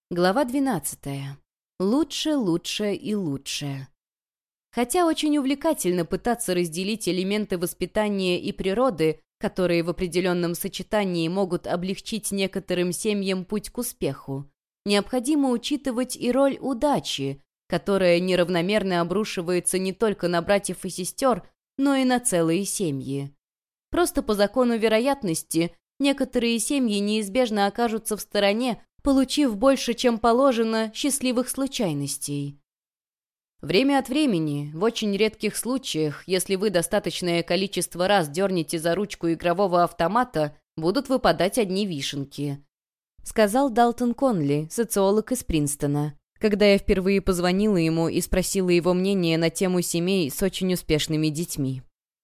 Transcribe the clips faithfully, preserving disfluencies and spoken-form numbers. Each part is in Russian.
Глава двенадцатая. Лучше, лучше и лучше. Хотя очень увлекательно пытаться разделить элементы воспитания и природы, которые в определенном сочетании могут облегчить некоторым семьям путь к успеху, необходимо учитывать и роль удачи, которая неравномерно обрушивается не только на братьев и сестер, но и на целые семьи. Просто по закону вероятности некоторые семьи неизбежно окажутся в стороне, получив больше, чем положено, счастливых случайностей. Время от времени, в очень редких случаях, если вы достаточное количество раз дернете за ручку игрового автомата, будут выпадать одни вишенки. Сказал Далтон Конли, социолог из Принстона, когда я впервые позвонила ему и спросила его мнение на тему семей с очень успешными детьми.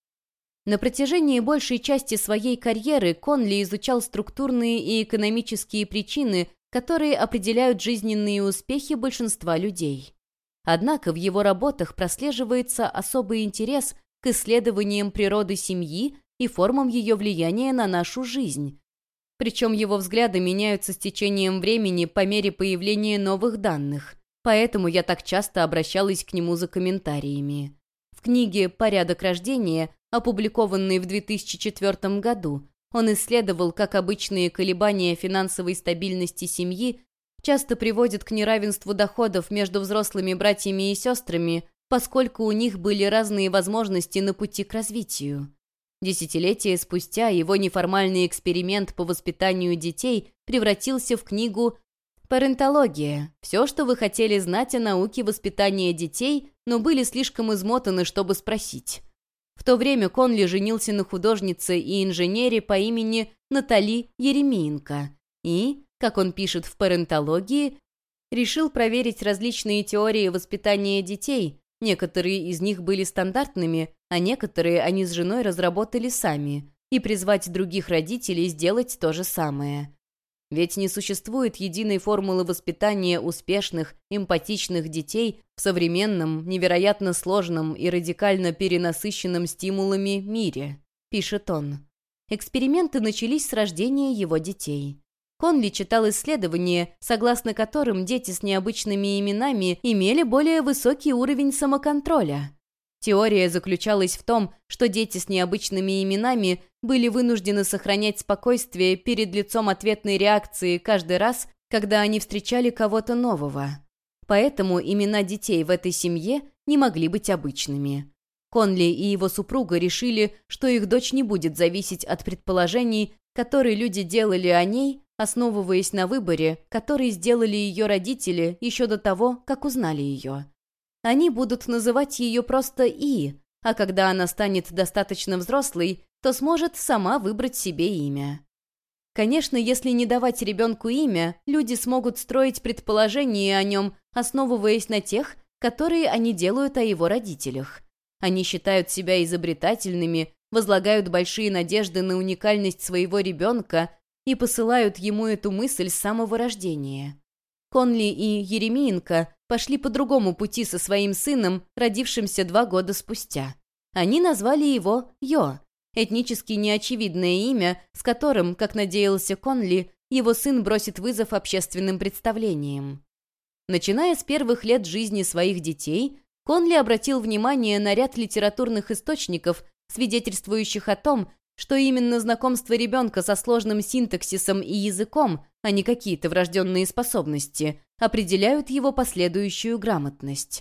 На протяжении большей части своей карьеры Конли изучал структурные и экономические причины, которые определяют жизненные успехи большинства людей. Однако в его работах прослеживается особый интерес к исследованиям природы семьи и формам ее влияния на нашу жизнь. Причем его взгляды меняются с течением времени по мере появления новых данных, поэтому я так часто обращалась к нему за комментариями. В книге «Порядок рождения», опубликованной в две тысячи четвёртом году, он исследовал, как обычные колебания финансовой стабильности семьи часто приводят к неравенству доходов между взрослыми братьями и сестрами, поскольку у них были разные возможности на пути к развитию. Десятилетия спустя его неформальный эксперимент по воспитанию детей превратился в книгу «Парентология. Все, что вы хотели знать о науке воспитания детей, но были слишком измотаны, чтобы спросить». В то время Конли женился на художнице и инженере по имени Натали Еремеенко и, как он пишет в «Парентологии», решил проверить различные теории воспитания детей. Некоторые из них были стандартными, а некоторые они с женой разработали сами, и призвать других родителей сделать то же самое. Ведь не существует единой формулы воспитания успешных, эмпатичных детей в современном, невероятно сложном и радикально перенасыщенном стимулами мире, пишет он. Эксперименты начались с рождения его детей. Конли читал исследования, согласно которым дети с необычными именами имели более высокий уровень самоконтроля. Теория заключалась в том, что дети с необычными именами были вынуждены сохранять спокойствие перед лицом ответной реакции каждый раз, когда они встречали кого-то нового. Поэтому имена детей в этой семье не могли быть обычными. Конли и его супруга решили, что их дочь не будет зависеть от предположений, которые люди делали о ней, основываясь на выборе, который сделали ее родители еще до того, как узнали ее. Они будут называть ее просто И, а когда она станет достаточно взрослой, то сможет сама выбрать себе имя. Конечно, если не давать ребенку имя, люди смогут строить предположения о нем, основываясь на тех, которые они делают о его родителях. Они считают себя изобретательными, возлагают большие надежды на уникальность своего ребенка и посылают ему эту мысль с самого рождения. Конли и Еремеенко пошли по другому пути со своим сыном, родившимся два года спустя. Они назвали его Йо, этнически неочевидное имя, с которым, как надеялся Конли, его сын бросит вызов общественным представлениям. Начиная с первых лет жизни своих детей, Конли обратил внимание на ряд литературных источников, свидетельствующих о том, что именно знакомство ребенка со сложным синтаксисом и языком, а не какие-то врожденные способности, определяют его последующую грамотность.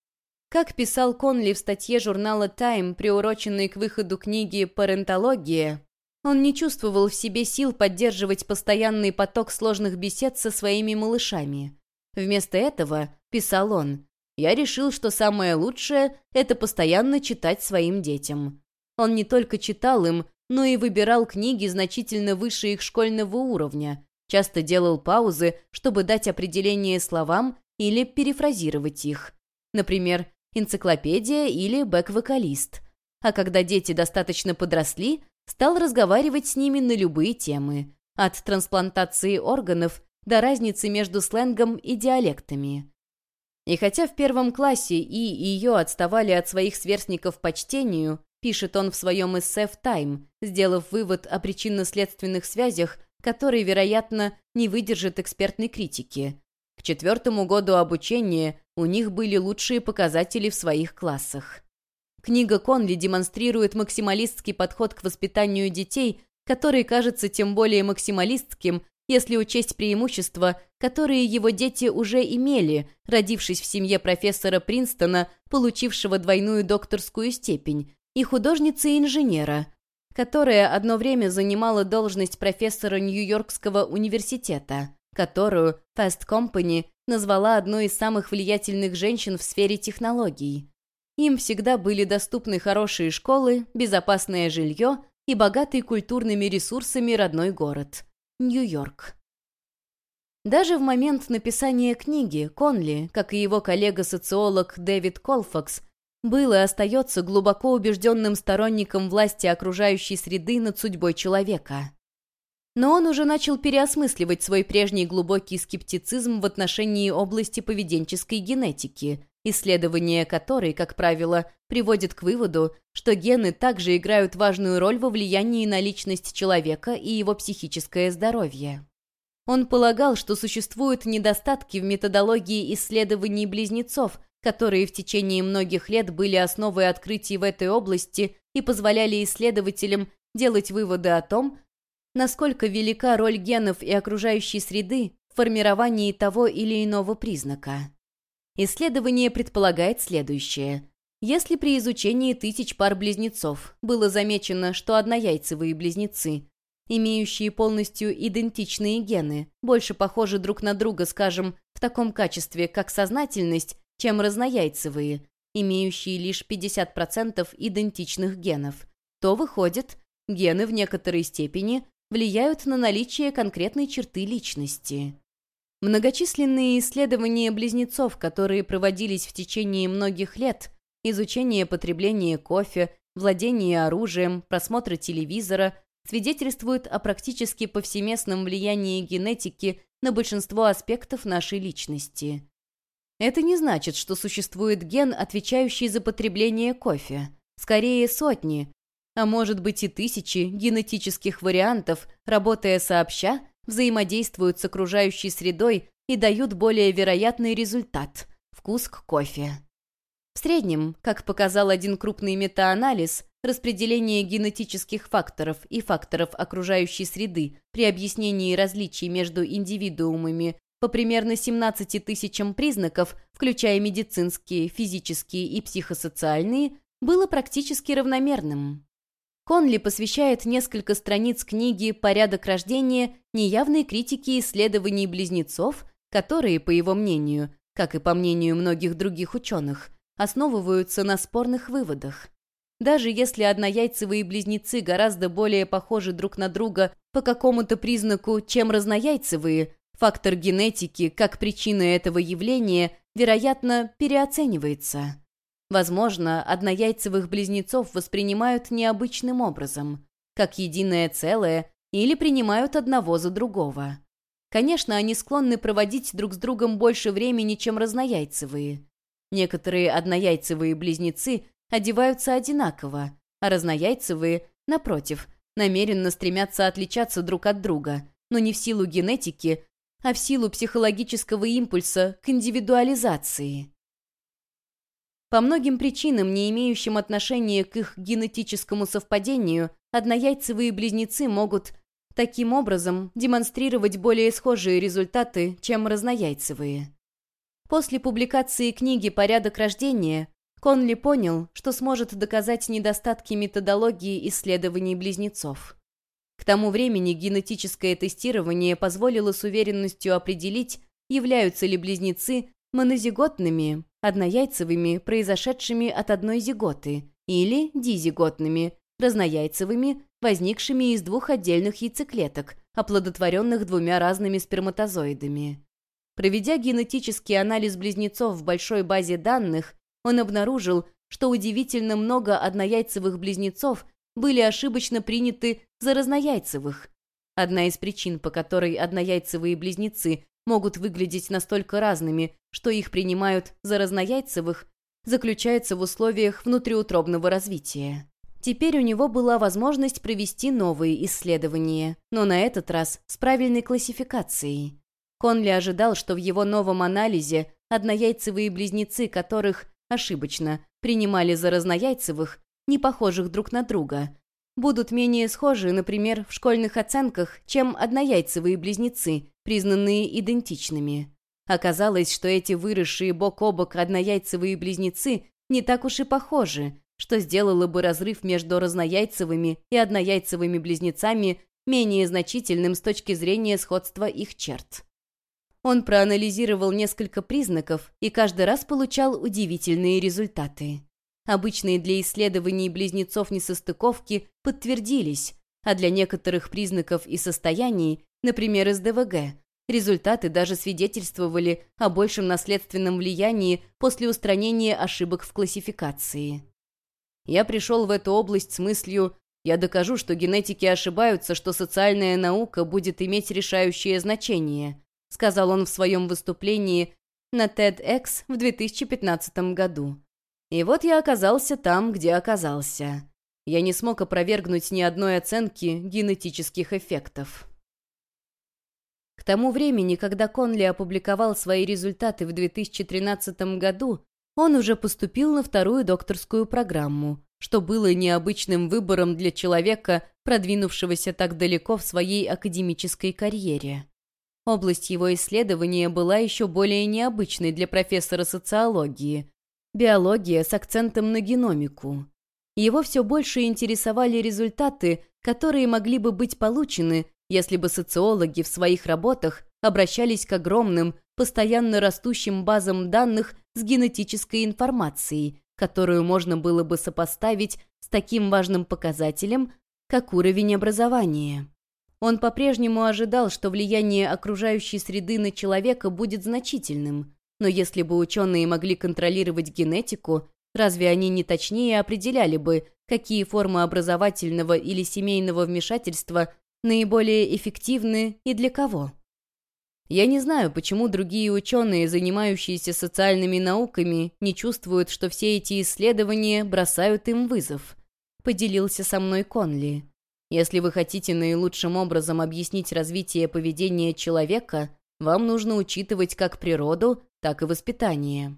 Как писал Конли в статье журнала Time, приуроченной к выходу книги «Парентология», он не чувствовал в себе сил поддерживать постоянный поток сложных бесед со своими малышами. Вместо этого, писал он, «Я решил, что самое лучшее – это постоянно читать своим детям». Он не только читал им, но и выбирал книги значительно выше их школьного уровня, часто делал паузы, чтобы дать определение словам или перефразировать их. Например, энциклопедия или бэк-вокалист. А когда дети достаточно подросли, стал разговаривать с ними на любые темы, от трансплантации органов до разницы между сленгом и диалектами. И хотя в первом классе И и ее отставали от своих сверстников по чтению, пишет он в своем эссе в Time, сделав вывод о причинно-следственных связях, который, вероятно, не выдержит экспертной критики. К четвертому году обучения у них были лучшие показатели в своих классах. Книга Конли демонстрирует максималистский подход к воспитанию детей, который кажется тем более максималистским, если учесть преимущества, которые его дети уже имели, родившись в семье профессора Принстона, получившего двойную докторскую степень, и художницы-инженера, которая одно время занимала должность профессора Нью-Йоркского университета, которую Fast Company назвала одной из самых влиятельных женщин в сфере технологий. Им всегда были доступны хорошие школы, безопасное жилье и богатый культурными ресурсами родной город – Нью-Йорк. Даже в момент написания книги Конли, как и его коллега-социолог Дэвид Колфакс, был и остается глубоко убежденным сторонником власти окружающей среды над судьбой человека. Но он уже начал переосмысливать свой прежний глубокий скептицизм в отношении области поведенческой генетики, исследование которой, как правило, приводит к выводу, что гены также играют важную роль во влиянии на личность человека и его психическое здоровье. Он полагал, что существуют недостатки в методологии исследований близнецов, которые в течение многих лет были основой открытий в этой области и позволяли исследователям делать выводы о том, насколько велика роль генов и окружающей среды в формировании того или иного признака. Исследование предполагает следующее. Если при изучении тысяч пар близнецов было замечено, что однояйцевые близнецы, имеющие полностью идентичные гены, больше похожи друг на друга, скажем, в таком качестве, как сознательность, чем разнояйцевые, имеющие лишь пятьдесят процентов идентичных генов, то, выходит, гены в некоторой степени влияют на наличие конкретной черты личности. Многочисленные исследования близнецов, которые проводились в течение многих лет, изучение потребления кофе, владение оружием, просмотра телевизора, свидетельствуют о практически повсеместном влиянии генетики на большинство аспектов нашей личности. Это не значит, что существует ген, отвечающий за потребление кофе. Скорее, сотни, а может быть и тысячи генетических вариантов, работая сообща, взаимодействуют с окружающей средой и дают более вероятный результат – вкус к кофе. В среднем, как показал один крупный метаанализ, распределение генетических факторов и факторов окружающей среды при объяснении различий между индивидуумами по примерно семнадцати тысячам признаков, включая медицинские, физические и психосоциальные, было практически равномерным. Конли посвящает несколько страниц книги «Порядок рождения» неявной критике исследований близнецов, которые, по его мнению, как и по мнению многих других ученых, основываются на спорных выводах. Даже если однояйцевые близнецы гораздо более похожи друг на друга по какому-то признаку, чем разнояйцевые, фактор генетики, как причина этого явления, вероятно, переоценивается. Возможно, однояйцевых близнецов воспринимают необычным образом, как единое целое, или принимают одного за другого. Конечно, они склонны проводить друг с другом больше времени, чем разнояйцевые. Некоторые однояйцевые близнецы одеваются одинаково, а разнояйцевые, напротив, намеренно стремятся отличаться друг от друга, но не в силу генетики, а в силу психологического импульса к индивидуализации. По многим причинам, не имеющим отношения к их генетическому совпадению, однояйцевые близнецы могут таким образом демонстрировать более схожие результаты, чем разнояйцевые. После публикации книги «Порядок рождения» Конли понял, что сможет доказать недостатки методологии исследований близнецов. К тому времени генетическое тестирование позволило с уверенностью определить, являются ли близнецы монозиготными, однояйцевыми, произошедшими от одной зиготы, или дизиготными, разнояйцевыми, возникшими из двух отдельных яйцеклеток, оплодотворенных двумя разными сперматозоидами. Проведя генетический анализ близнецов в большой базе данных, он обнаружил, что удивительно много однояйцевых близнецов были ошибочно приняты за разнояйцевых. Одна из причин, по которой однояйцевые близнецы могут выглядеть настолько разными, что их принимают за разнояйцевых, заключается в условиях внутриутробного развития. Теперь у него была возможность провести новые исследования, но на этот раз с правильной классификацией. Конли ожидал, что в его новом анализе однояйцевые близнецы, которых, ошибочно, принимали за разнояйцевых, не похожих друг на друга, будут менее схожи, например, в школьных оценках, чем однояйцевые близнецы, признанные идентичными. Оказалось, что эти выросшие бок о бок однояйцевые близнецы не так уж и похожи, что сделало бы разрыв между разнояйцевыми и однояйцевыми близнецами менее значительным с точки зрения сходства их черт. Он проанализировал несколько признаков и каждый раз получал удивительные результаты. Обычные для исследований близнецов несостыковки подтвердились, а для некоторых признаков и состояний, например, эс дэ вэ гэ, результаты даже свидетельствовали о большем наследственном влиянии после устранения ошибок в классификации. Я пришел в эту область с мыслью: я докажу, что генетики ошибаются, что социальная наука будет иметь решающее значение, сказал он в своем выступлении на TEDx в две тысячи пятнадцатом году. И вот я оказался там, где оказался. Я не смог опровергнуть ни одной оценки генетических эффектов. К тому времени, когда Конли опубликовал свои результаты в две тысячи тринадцатом году, он уже поступил на вторую докторскую программу, что было необычным выбором для человека, продвинувшегося так далеко в своей академической карьере. Область его исследования была еще более необычной для профессора социологии – биология с акцентом на геномику. Его все больше интересовали результаты, которые могли бы быть получены, если бы социологи в своих работах обращались к огромным, постоянно растущим базам данных с генетической информацией, которую можно было бы сопоставить с таким важным показателем, как уровень образования. Он по-прежнему ожидал, что влияние окружающей среды на человека будет значительным, но если бы ученые могли контролировать генетику, разве они не точнее определяли бы, какие формы образовательного или семейного вмешательства наиболее эффективны и для кого? Я не знаю, почему другие ученые, занимающиеся социальными науками, не чувствуют, что все эти исследования бросают им вызов, поделился со мной Конли. Если вы хотите наилучшим образом объяснить развитие поведения человека, вам нужно учитывать как природу, так и воспитание.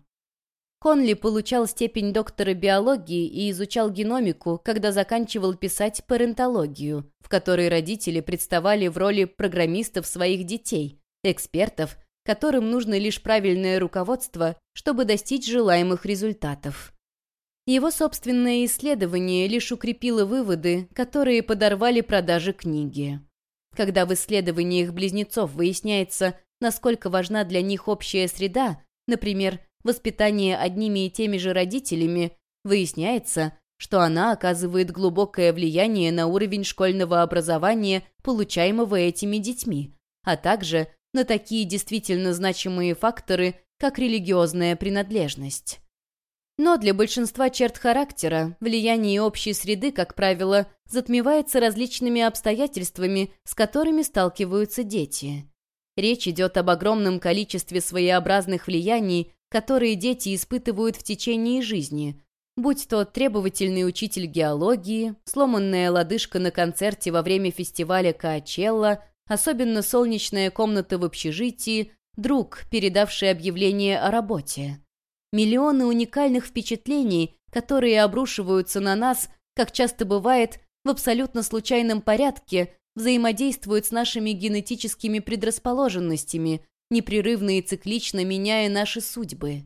Конли получал степень доктора биологии и изучал геномику, когда заканчивал писать парентологию, в которой родители представали в роли программистов своих детей, экспертов, которым нужно лишь правильное руководство, чтобы достичь желаемых результатов. Его собственное исследование лишь укрепило выводы, которые подорвали продажи книги. Когда в исследованиях близнецов выясняется, насколько важна для них общая среда, например, воспитание одними и теми же родителями, выясняется, что она оказывает глубокое влияние на уровень школьного образования, получаемого этими детьми, а также на такие действительно значимые факторы, как религиозная принадлежность. Но для большинства черт характера влияние общей среды, как правило, затмевается различными обстоятельствами, с которыми сталкиваются дети. Речь идет об огромном количестве своеобразных влияний, которые дети испытывают в течение жизни, будь то требовательный учитель геологии, сломанная лодыжка на концерте во время фестиваля Коачелла, особенно солнечная комната в общежитии, друг, передавший объявление о работе. Миллионы уникальных впечатлений, которые обрушиваются на нас, как часто бывает, в абсолютно случайном порядке, взаимодействуют с нашими генетическими предрасположенностями, непрерывно и циклично меняя наши судьбы.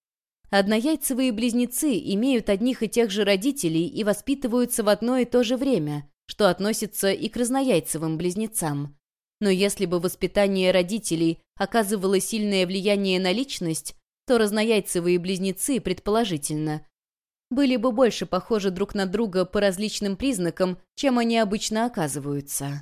Однояйцевые близнецы имеют одних и тех же родителей и воспитываются в одно и то же время, что относится и к разнояйцевым близнецам. Но если бы воспитание родителей оказывало сильное влияние на личность, то разнояйцевые близнецы, предположительно, были бы больше похожи друг на друга по различным признакам, чем они обычно оказываются.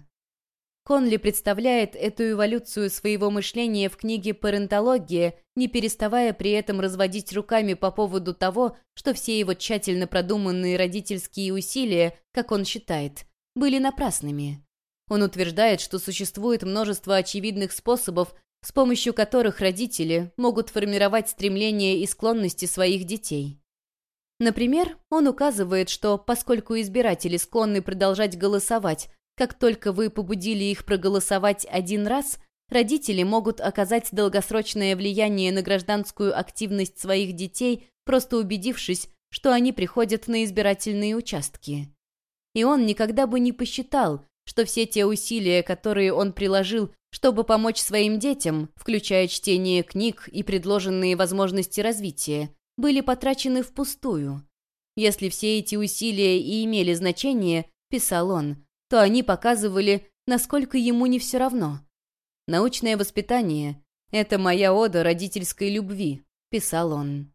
Конли представляет эту эволюцию своего мышления в книге «Парентология», не переставая при этом разводить руками по поводу того, что все его тщательно продуманные родительские усилия, как он считает, были напрасными. Он утверждает, что существует множество очевидных способов, с помощью которых родители могут формировать стремления и склонности своих детей. Например, он указывает, что поскольку избиратели склонны продолжать голосовать, как только вы побудили их проголосовать один раз, родители могут оказать долгосрочное влияние на гражданскую активность своих детей, просто убедившись, что они приходят на избирательные участки. И он никогда бы не посчитал, что все те усилия, которые он приложил, чтобы помочь своим детям, включая чтение книг и предложенные возможности развития, были потрачены впустую. Если все эти усилия и имели значение, писал он, то они показывали, насколько ему не все равно. «Научное воспитание — это моя ода родительской любви», — писал он.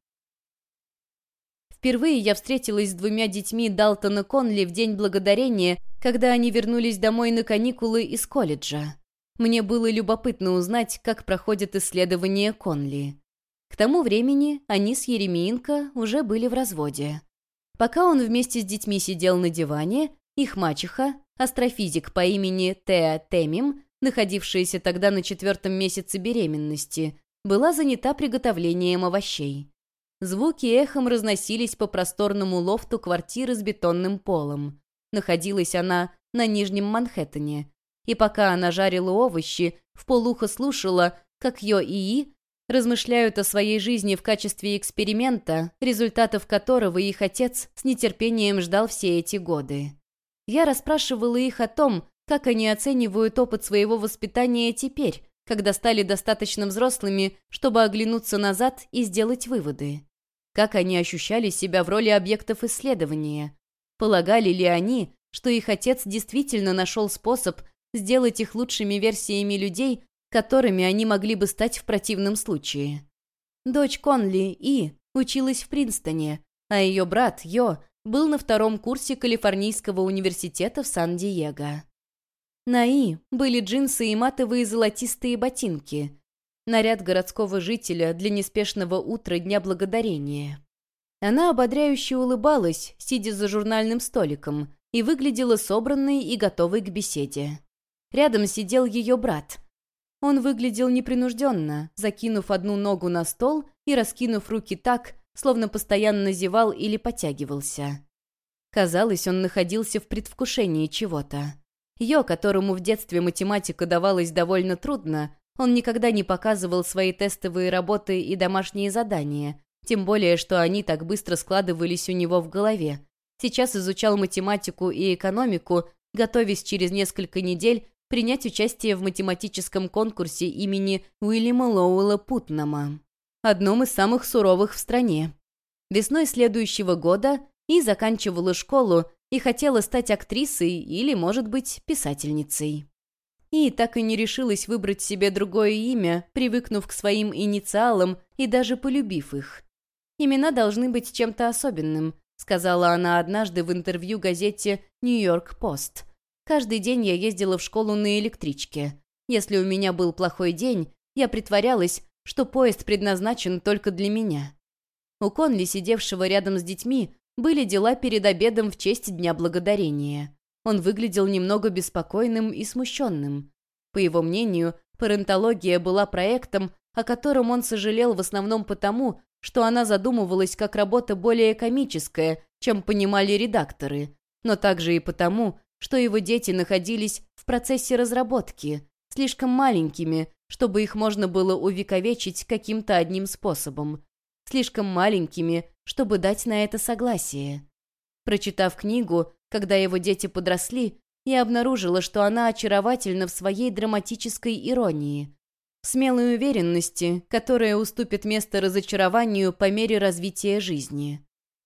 Впервые я встретилась с двумя детьми Далтона Конли в День Благодарения, когда они вернулись домой на каникулы из колледжа. Мне было любопытно узнать, как проходят исследования Конли. К тому времени они с Еремеенко уже были в разводе. Пока он вместе с детьми сидел на диване, их мачеха, астрофизик по имени Теа Темим, находившаяся тогда на четвертом месяце беременности, была занята приготовлением овощей. Звуки эхом разносились по просторному лофту квартиры с бетонным полом. Находилась она на Нижнем Манхэттене. И пока она жарила овощи, вполуха слушала, как Йо и И размышляют о своей жизни в качестве эксперимента, результатов которого их отец с нетерпением ждал все эти годы. Я расспрашивала их о том, как они оценивают опыт своего воспитания теперь, когда стали достаточно взрослыми, чтобы оглянуться назад и сделать выводы. Как они ощущали себя в роли объектов исследования? Полагали ли они, что их отец действительно нашел способ сделать их лучшими версиями людей, которыми они могли бы стать в противном случае? Дочь Конли, И, училась в Принстоне, а ее брат, Йо, был на втором курсе Калифорнийского университета в Сан-Диего. На И были джинсы и матовые золотистые ботинки. Наряд городского жителя для неспешного утра Дня Благодарения. Она ободряюще улыбалась, сидя за журнальным столиком, и выглядела собранной и готовой к беседе. Рядом сидел ее брат. Он выглядел непринужденно, закинув одну ногу на стол и раскинув руки так, словно постоянно зевал или потягивался. Казалось, он находился в предвкушении чего-то. Йо, которому в детстве математика давалась довольно трудно, он никогда не показывал свои тестовые работы и домашние задания, тем более, что они так быстро складывались у него в голове. Сейчас изучал математику и экономику, готовясь через несколько недель принять участие в математическом конкурсе имени Уильяма Лоуэлла Путнама, одном из самых суровых в стране. Весной следующего года И заканчивала школу и хотела стать актрисой или, может быть, писательницей. И так и не решилась выбрать себе другое имя, привыкнув к своим инициалам и даже полюбив их. «Имена должны быть чем-то особенным», — сказала она однажды в интервью газете «Нью-Йорк Пост». «Каждый день я ездила в школу на электричке. Если у меня был плохой день, я притворялась, что поезд предназначен только для меня». У Конли, сидевшего рядом с детьми, были дела перед обедом в честь Дня Благодарения. Он выглядел немного беспокойным и смущенным. По его мнению, парентология была проектом, о котором он сожалел в основном потому, что она задумывалась как работа более комическая, чем понимали редакторы, но также и потому, что его дети находились в процессе разработки, слишком маленькими, чтобы их можно было увековечить каким-то одним способом, слишком маленькими, чтобы дать на это согласие. Прочитав книгу, когда его дети подросли, я обнаружила, что она очаровательна в своей драматической иронии, в смелой уверенности, которая уступит место разочарованию по мере развития жизни.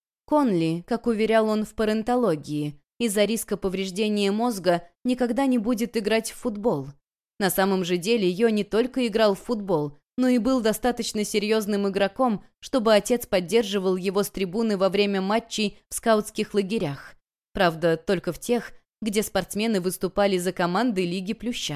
Конли, как уверял он в парентологии, из-за риска повреждения мозга никогда не будет играть в футбол. На самом же деле Йо не только играл в футбол, но и был достаточно серьезным игроком, чтобы отец поддерживал его с трибуны во время матчей в скаутских лагерях. Правда, только в тех, где спортсмены выступали за команды Лиги Плюща.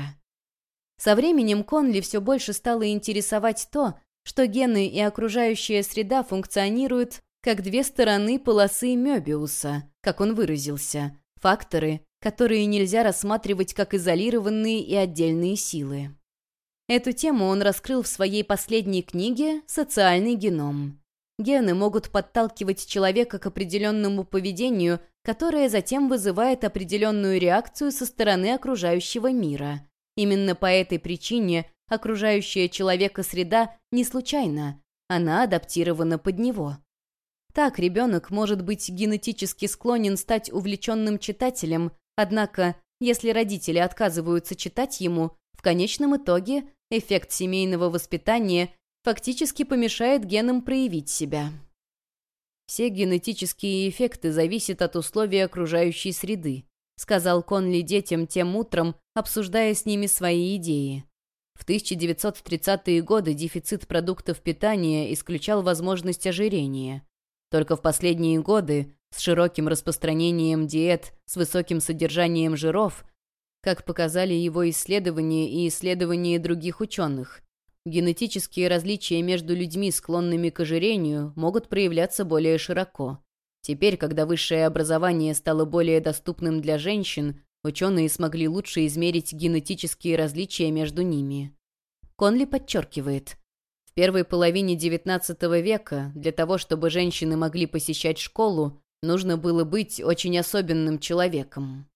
Со временем Конли все больше стало интересовать то, что гены и окружающая среда функционируют как две стороны полосы Мёбиуса, как он выразился, факторы, которые нельзя рассматривать как изолированные и отдельные силы. Эту тему он раскрыл в своей последней книге «Социальный геном». Гены могут подталкивать человека к определенному поведению, которое затем вызывает определенную реакцию со стороны окружающего мира. Именно по этой причине окружающая человека среда не случайна, она адаптирована под него. Так ребенок может быть генетически склонен стать увлеченным читателем, однако, если родители отказываются читать ему, в конечном итоге эффект семейного воспитания фактически помешает генам проявить себя. «Все генетические эффекты зависят от условий окружающей среды», сказал Конли детям тем утром, обсуждая с ними свои идеи. В тысяча девятьсот тридцатые годы дефицит продуктов питания исключал возможность ожирения. Только в последние годы, с широким распространением диет с высоким содержанием жиров, как показали его исследования и исследования других ученых, генетические различия между людьми, склонными к ожирению, могут проявляться более широко. Теперь, когда высшее образование стало более доступным для женщин, ученые смогли лучше измерить генетические различия между ними. Конли подчеркивает, в первой половине девятнадцатого века для того, чтобы женщины могли посещать школу, нужно было быть очень особенным человеком.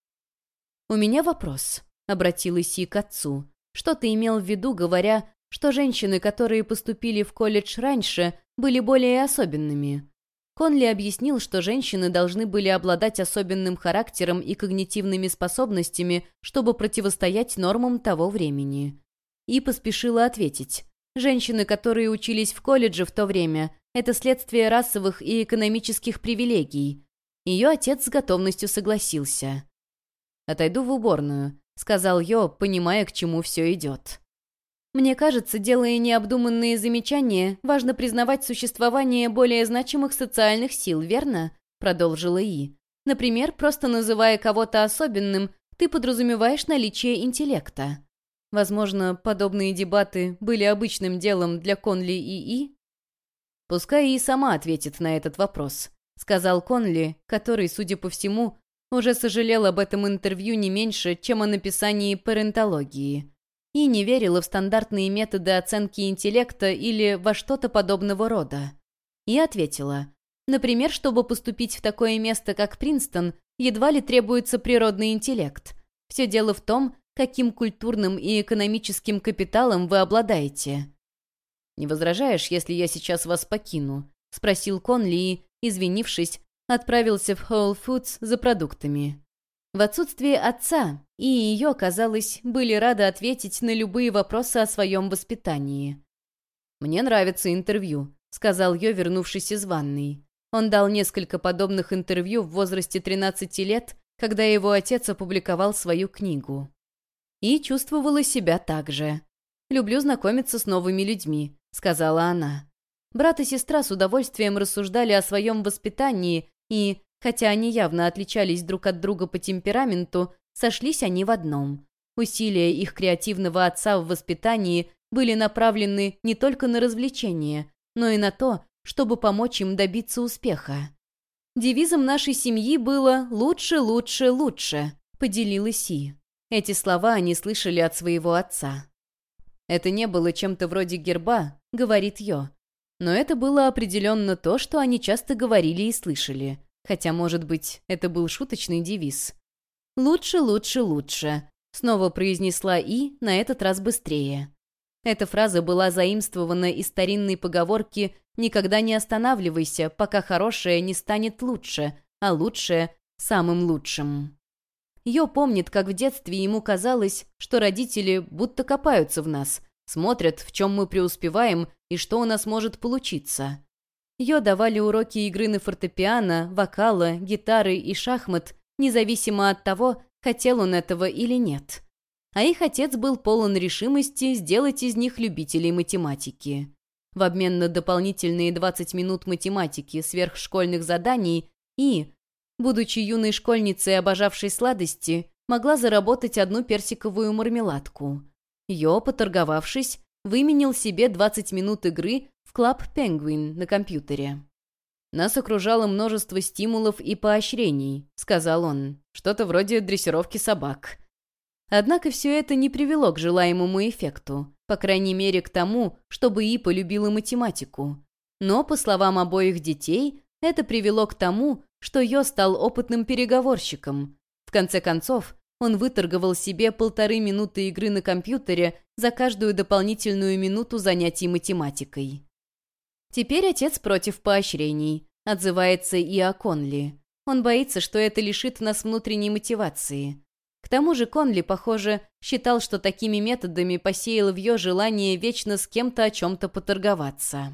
«У меня вопрос», — обратилась Си к отцу. «Что ты имел в виду, говоря, что женщины, которые поступили в колледж раньше, были более особенными?» Конли объяснил, что женщины должны были обладать особенным характером и когнитивными способностями, чтобы противостоять нормам того времени. И поспешила ответить. Женщины, которые учились в колледже в то время, это следствие расовых и экономических привилегий. Ее отец с готовностью согласился. «Отойду в уборную», — сказал Йо, понимая, к чему все идет. «Мне кажется, делая необдуманные замечания, важно признавать существование более значимых социальных сил, верно?» — продолжила И. «Например, просто называя кого-то особенным, ты подразумеваешь наличие интеллекта». Возможно, подобные дебаты были обычным делом для Конли и И. «Пускай И сама ответит на этот вопрос», — сказал Конли, который, судя по всему, уже сожалел об этом интервью не меньше, чем о написании парентологии. И не верила в стандартные методы оценки интеллекта или во что-то подобного рода. И ответила, например, чтобы поступить в такое место, как Принстон, едва ли требуется природный интеллект. Все дело в том, каким культурным и экономическим капиталом вы обладаете. «Не возражаешь, если я сейчас вас покину?» — спросил Конли и, извинившись, отправился в Whole Foods за продуктами. В отсутствие отца и ее, казалось, были рады ответить на любые вопросы о своем воспитании. «Мне нравится интервью», — сказал Йо, вернувшись из ванной. Он дал несколько подобных интервью в возрасте тринадцати лет, когда его отец опубликовал свою книгу. И чувствовала себя так же. «Люблю знакомиться с новыми людьми», — сказала она. Брат и сестра с удовольствием рассуждали о своем воспитании и, хотя они явно отличались друг от друга по темпераменту, сошлись они в одном. Усилия их креативного отца в воспитании были направлены не только на развлечение, но и на то, чтобы помочь им добиться успеха. «Девизом нашей семьи было «лучше, лучше, лучше», — поделилась Си. Эти слова они слышали от своего отца. «Это не было чем-то вроде герба», — говорит Йо. Но это было определенно то, что они часто говорили и слышали. Хотя, может быть, это был шуточный девиз. «Лучше, лучше, лучше», — снова произнесла И, на этот раз быстрее. Эта фраза была заимствована из старинной поговорки «Никогда не останавливайся, пока хорошее не станет лучше, а лучшее — самым лучшим». Йо помнит, как в детстве ему казалось, что родители будто копаются в нас, смотрят, в чем мы преуспеваем и что у нас может получиться. Йо давали уроки игры на фортепиано, вокала, гитары и шахмат, независимо от того, хотел он этого или нет. А их отец был полон решимости сделать из них любителей математики. В обмен на дополнительные двадцать минут математики сверхшкольных заданий И, будучи юной школьницей, обожавшей сладости, могла заработать одну персиковую мармеладку. Йо, поторговавшись, выменил себе двадцать минут игры в Club Penguin на компьютере. «Нас окружало множество стимулов и поощрений», — сказал он. «Что-то вроде дрессировки собак». Однако все это не привело к желаемому эффекту, по крайней мере к тому, чтобы И полюбила математику. Но, по словам обоих детей, это привело к тому, что Йо стал опытным переговорщиком. В конце концов, он выторговал себе полторы минуты игры на компьютере за каждую дополнительную минуту занятий математикой. Теперь отец против поощрений, отзывается и о Конли. Он боится, что это лишит нас внутренней мотивации. К тому же Конли, похоже, считал, что такими методами посеял в ее желание вечно с кем-то о чем-то поторговаться.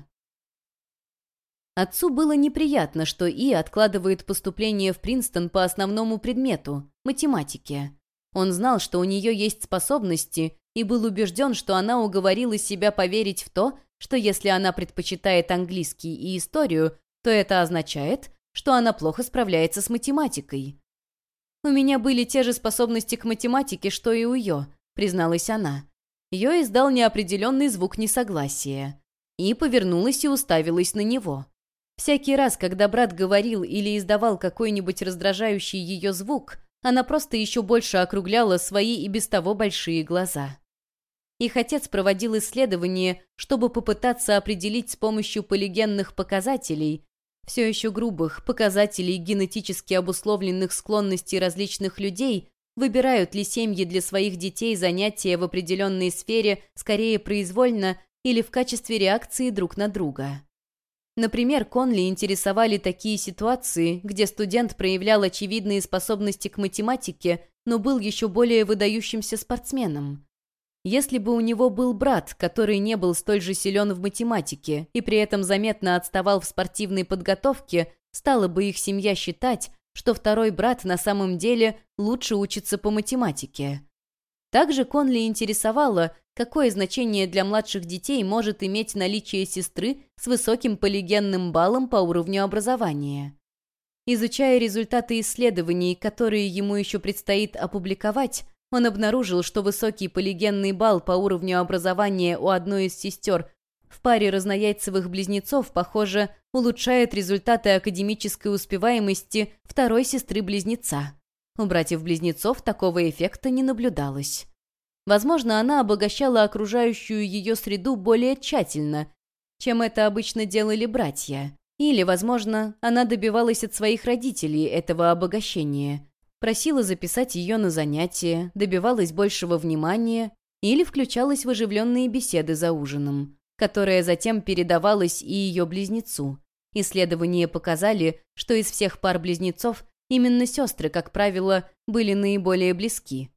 Отцу было неприятно, что И откладывает поступление в Принстон по основному предмету – математике. Он знал, что у нее есть способности, и был убежден, что она уговорила себя поверить в то, что если она предпочитает английский и историю, то это означает, что она плохо справляется с математикой. «У меня были те же способности к математике, что и у Йо», — призналась она. Йо издал неопределенный звук несогласия. И повернулась и уставилась на него. Всякий раз, когда брат говорил или издавал какой-нибудь раздражающий ее звук, она просто еще больше округляла свои и без того большие глаза. Их отец проводил исследования, чтобы попытаться определить с помощью полигенных показателей, все еще грубых показателей генетически обусловленных склонностей различных людей, выбирают ли семьи для своих детей занятия в определенной сфере скорее произвольно или в качестве реакции друг на друга. Например, Конли интересовали такие ситуации, где студент проявлял очевидные способности к математике, но был еще более выдающимся спортсменом. Если бы у него был брат, который не был столь же силен в математике и при этом заметно отставал в спортивной подготовке, стала бы их семья считать, что второй брат на самом деле лучше учится по математике. Также Конли интересовало, какое значение для младших детей может иметь наличие сестры с высоким полигенным баллом по уровню образования. Изучая результаты исследований, которые ему еще предстоит опубликовать, он обнаружил, что высокий полигенный балл по уровню образования у одной из сестер в паре разнояйцевых близнецов, похоже, улучшает результаты академической успеваемости второй сестры-близнеца. У братьев-близнецов такого эффекта не наблюдалось. Возможно, она обогащала окружающую ее среду более тщательно, чем это обычно делали братья. Или, возможно, она добивалась от своих родителей этого обогащения. Просила записать ее на занятия, добивалась большего внимания или включалась в оживленные беседы за ужином, которая затем передавалась и ее близнецу. Исследования показали, что из всех пар близнецов именно сестры, как правило, были наиболее близки.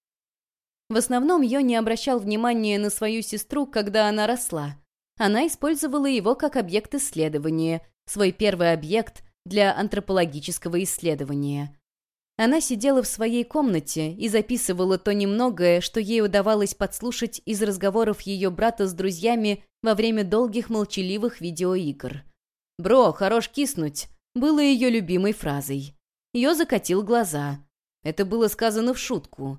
В основном Йо не обращал внимания на свою сестру, когда она росла. Она использовала его как объект исследования, свой первый объект для антропологического исследования. Она сидела в своей комнате и записывала то немногое, что ей удавалось подслушать из разговоров ее брата с друзьями во время долгих молчаливых видеоигр. «Бро, хорош киснуть» было ее любимой фразой. Йо закатил глаза. Это было сказано в шутку.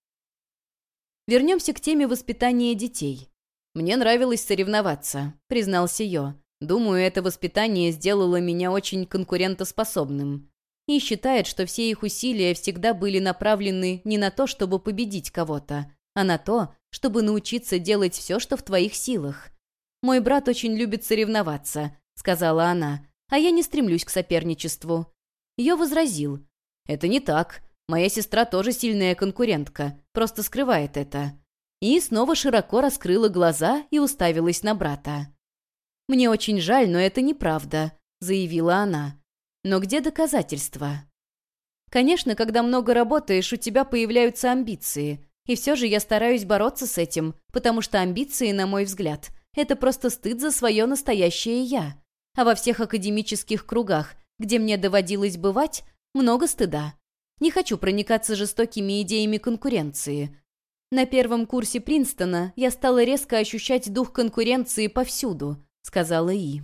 Вернемся к теме воспитания детей. «Мне нравилось соревноваться», — признался Йо. «Думаю, это воспитание сделало меня очень конкурентоспособным». И считает, что все их усилия всегда были направлены не на то, чтобы победить кого-то, а на то, чтобы научиться делать все, что в твоих силах. «Мой брат очень любит соревноваться», — сказала она, «а я не стремлюсь к соперничеству». Йо возразил. «Это не так. Моя сестра тоже сильная конкурентка, просто скрывает это». И снова широко раскрыла глаза и уставилась на брата. «Мне очень жаль, но это неправда», — заявила она. «Но где доказательства?» «Конечно, когда много работаешь, у тебя появляются амбиции. И все же я стараюсь бороться с этим, потому что амбиции, на мой взгляд, это просто стыд за свое настоящее «я». А во всех академических кругах, где мне доводилось бывать, много стыда. Не хочу проникаться жестокими идеями конкуренции. На первом курсе Принстона я стала резко ощущать дух конкуренции повсюду», — сказала И.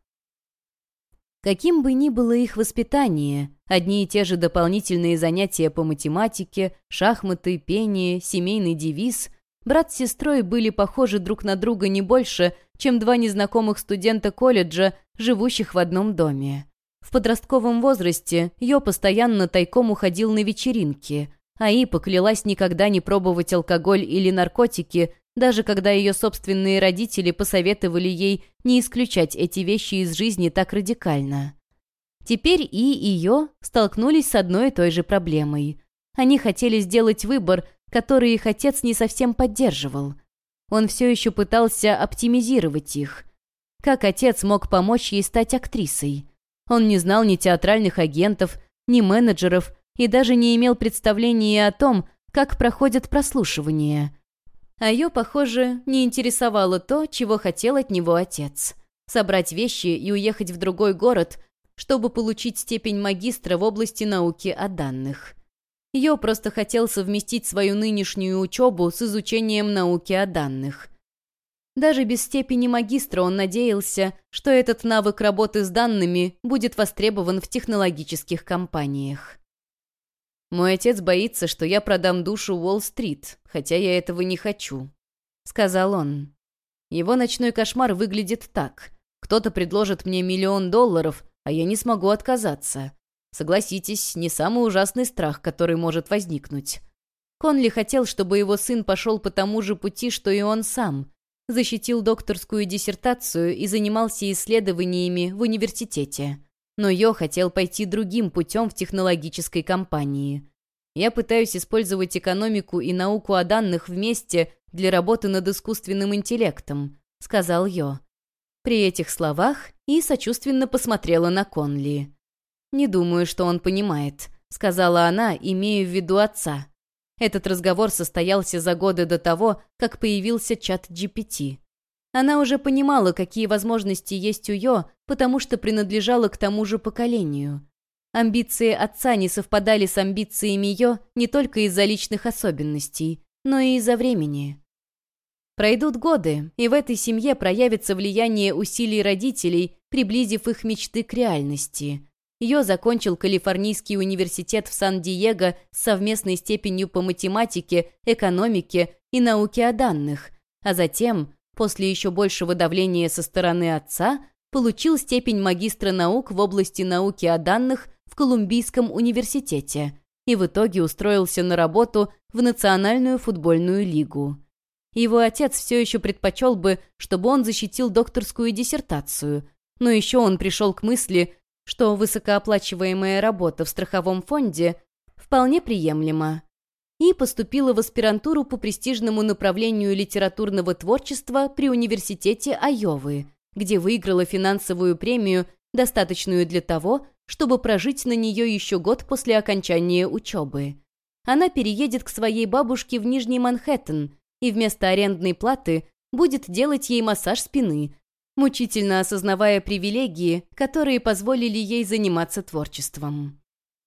Каким бы ни было их воспитание, одни и те же дополнительные занятия по математике, шахматы, пение, семейный девиз, брат с сестрой были похожи друг на друга не больше, чем два незнакомых студента колледжа, живущих в одном доме. В подростковом возрасте Йо постоянно тайком уходил на вечеринки, а И поклялась никогда не пробовать алкоголь или наркотики, даже когда ее собственные родители посоветовали ей не исключать эти вещи из жизни так радикально. Теперь И и Йо столкнулись с одной и той же проблемой. Они хотели сделать выбор, который их отец не совсем поддерживал. Он все еще пытался оптимизировать их. Как отец мог помочь ей стать актрисой? Он не знал ни театральных агентов, ни менеджеров и даже не имел представления о том, как проходят прослушивания. А ее, похоже, не интересовало то, чего хотел от него отец. Собрать вещи и уехать в другой город, чтобы получить степень магистра в области науки о данных. Йо просто хотел совместить свою нынешнюю учебу с изучением науки о данных. Даже без степени магистра он надеялся, что этот навык работы с данными будет востребован в технологических компаниях. «Мой отец боится, что я продам душу Уолл-стрит, хотя я этого не хочу», — сказал он. «Его ночной кошмар выглядит так. Кто-то предложит мне миллион долларов, а я не смогу отказаться. Согласитесь, не самый ужасный страх, который может возникнуть». Конли хотел, чтобы его сын пошел по тому же пути, что и он сам, защитил докторскую диссертацию и занимался исследованиями в университете. Но Йо хотел пойти другим путем в технологической компании. «Я пытаюсь использовать экономику и науку о данных вместе для работы над искусственным интеллектом», — сказал Йо. При этих словах И сочувственно посмотрела на Конли. «Не думаю, что он понимает», — сказала она, имея в виду отца. Этот разговор состоялся за годы до того, как появился чат джи пи ти. Она уже понимала, какие возможности есть у Йо, потому что принадлежала к тому же поколению. Амбиции отца не совпадали с амбициями Йо не только из-за личных особенностей, но и из-за времени. Пройдут годы, и в этой семье проявится влияние усилий родителей, приблизив их мечты к реальности. Йо закончил Калифорнийский университет в Сан-Диего с совместной степенью по математике, экономике и науке о данных, а затем, после еще большего давления со стороны отца, получил степень магистра наук в области науки о данных в Колумбийском университете и в итоге устроился на работу в Национальную футбольную лигу. Его отец все еще предпочел бы, чтобы он защитил докторскую диссертацию, но еще он пришел к мысли, что высокооплачиваемая работа в страховом фонде вполне приемлема, и поступила в аспирантуру по престижному направлению литературного творчества при университете Айовы, где выиграла финансовую премию, достаточную для того, чтобы прожить на нее еще год после окончания учебы. Она переедет к своей бабушке в Нижний Манхэттен и вместо арендной платы будет делать ей массаж спины, мучительно осознавая привилегии, которые позволили ей заниматься творчеством.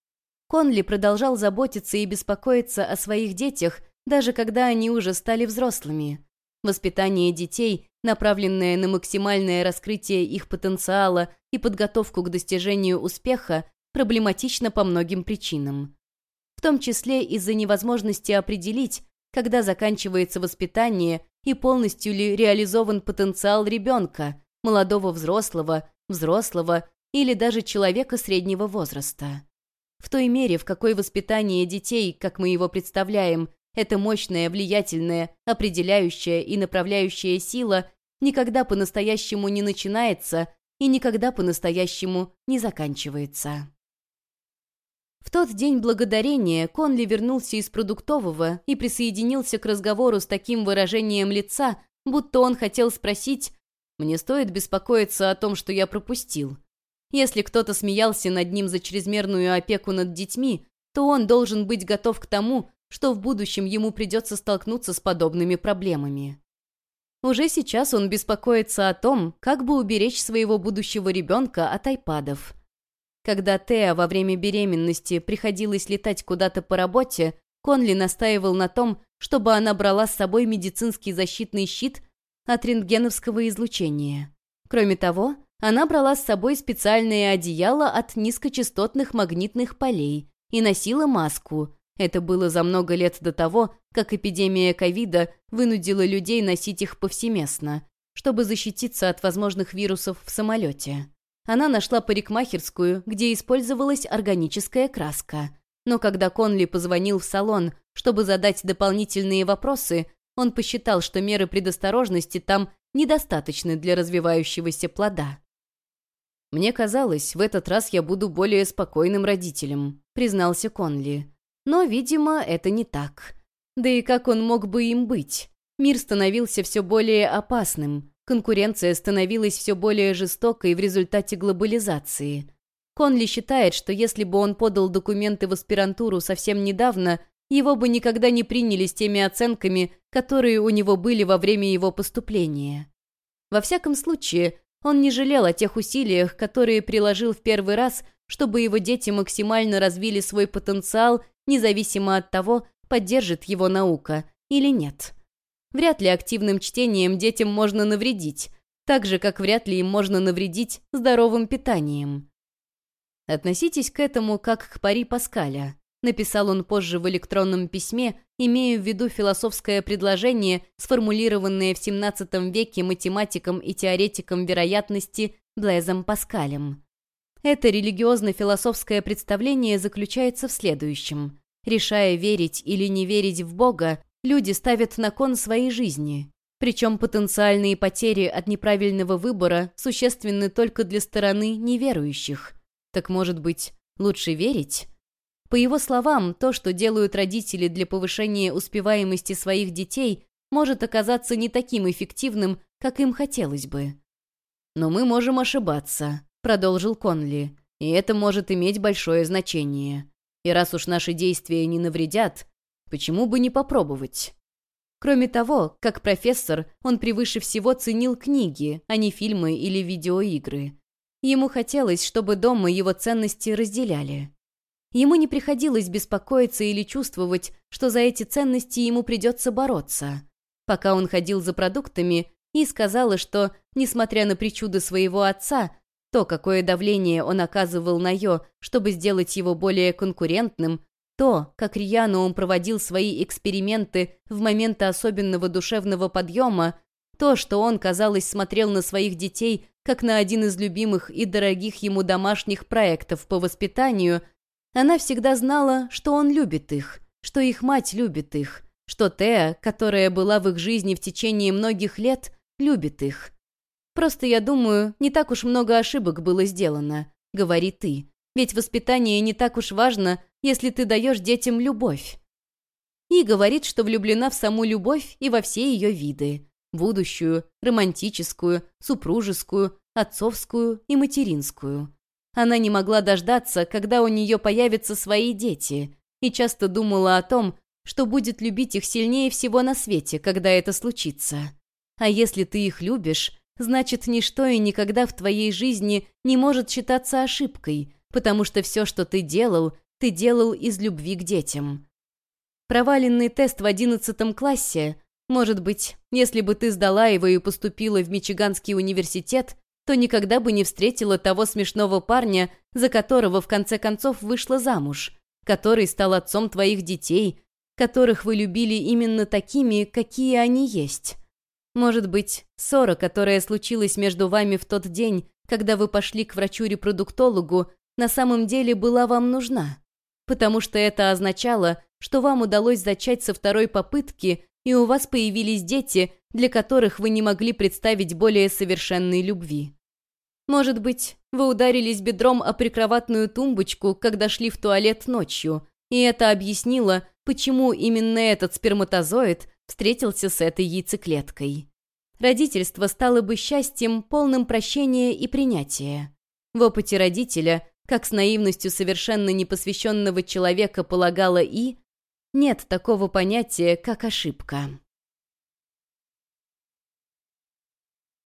Конли продолжал заботиться и беспокоиться о своих детях, даже когда они уже стали взрослыми. Воспитание детей, направленное на максимальное раскрытие их потенциала и подготовку к достижению успеха, проблематично по многим причинам. В том числе из-за невозможности определить, когда заканчивается воспитание и полностью ли реализован потенциал ребенка, молодого взрослого, взрослого или даже человека среднего возраста. В той мере, в какой воспитание детей, как мы его представляем, это мощная, влиятельная, определяющая и направляющая сила, никогда по-настоящему не начинается и никогда по-настоящему не заканчивается. В тот день благодарения Конли вернулся из продуктового и присоединился к разговору с таким выражением лица, будто он хотел спросить: «Мне стоит беспокоиться о том, что я пропустил?» Если кто-то смеялся над ним за чрезмерную опеку над детьми, то он должен быть готов к тому, что в будущем ему придется столкнуться с подобными проблемами. Уже сейчас он беспокоится о том, как бы уберечь своего будущего ребенка от айпадов. Когда Теа во время беременности приходилось летать куда-то по работе, Конли настаивал на том, чтобы она брала с собой медицинский защитный щит от рентгеновского излучения. Кроме того, она брала с собой специальное одеяло от низкочастотных магнитных полей и носила маску. Это было за много лет до того, как эпидемия ковида вынудила людей носить их повсеместно, чтобы защититься от возможных вирусов в самолете. Она нашла парикмахерскую, где использовалась органическая краска. Но когда Конли позвонил в салон, чтобы задать дополнительные вопросы, он посчитал, что меры предосторожности там недостаточны для развивающегося плода. «Мне казалось, в этот раз я буду более спокойным родителем», — признался Конли. Но, видимо, это не так. Да и как он мог бы им быть? Мир становился все более опасным, конкуренция становилась все более жестокой в результате глобализации. Конли считает, что если бы он подал документы в аспирантуру совсем недавно, его бы никогда не приняли с теми оценками, которые у него были во время его поступления. Во всяком случае, он не жалел о тех усилиях, которые приложил в первый раз, чтобы его дети максимально развили свой потенциал, независимо от того, поддержит его наука или нет. Вряд ли активным чтением детям можно навредить, так же, как вряд ли им можно навредить здоровым питанием. «Относитесь к этому как к пари Паскаля», написал он позже в электронном письме, имея в виду философское предложение, сформулированное в семнадцатом веке математиком и теоретиком вероятности Блезом Паскалем. Это религиозно-философское представление заключается в следующем. Решая верить или не верить в Бога, люди ставят на кон своей жизни. Причем потенциальные потери от неправильного выбора существенны только для стороны неверующих. Так, может быть, лучше верить? По его словам, то, что делают родители для повышения успеваемости своих детей, может оказаться не таким эффективным, как им хотелось бы. «Но мы можем ошибаться», — продолжил Конли, «и это может иметь большое значение. И раз уж наши действия не навредят, почему бы не попробовать?» Кроме того, как профессор, он превыше всего ценил книги, а не фильмы или видеоигры. Ему хотелось, чтобы дома его ценности разделяли. Ему не приходилось беспокоиться или чувствовать, что за эти ценности ему придется бороться. Пока он ходил за продуктами, И сказала, что, несмотря на причуды своего отца, то, какое давление он оказывал на Йо, чтобы сделать его более конкурентным, то, как рьяно он проводил свои эксперименты в моменты особенного душевного подъема, то, что он, казалось, смотрел на своих детей как на один из любимых и дорогих ему домашних проектов по воспитанию, она всегда знала, что он любит их, что их мать любит их, что Теа, которая была в их жизни в течение многих лет, любит их. «Просто, я думаю, не так уж много ошибок было сделано», — говорит ты, «ведь воспитание не так уж важно, если ты даешь детям любовь». И говорит, что влюблена в саму любовь и во все ее виды — будущую, романтическую, супружескую, отцовскую и материнскую. Она не могла дождаться, когда у нее появятся свои дети, и часто думала о том, что будет любить их сильнее всего на свете, когда это случится. А если ты их любишь, значит, ничто и никогда в твоей жизни не может считаться ошибкой, потому что все, что ты делал, ты делал из любви к детям. Проваленный тест в одиннадцатом классе, может быть, если бы ты сдала его и поступила в Мичиганский университет, то никогда бы не встретила того смешного парня, за которого в конце концов вышла замуж, который стал отцом твоих детей, которых вы любили именно такими, какие они есть. Может быть, ссора, которая случилась между вами в тот день, когда вы пошли к врачу-репродуктологу, на самом деле была вам нужна, потому что это означало, что вам удалось зачать со второй попытки, и у вас появились дети, для которых вы не могли представить более совершенной любви. Может быть, вы ударились бедром о прикроватную тумбочку, когда шли в туалет ночью, и это объяснило, почему именно этот сперматозоид встретился с этой яйцеклеткой. Родительство стало бы счастьем, полным прощения и принятия. В опыте родителя, как с наивностью совершенно непосвященного человека полагала И, нет такого понятия, как ошибка.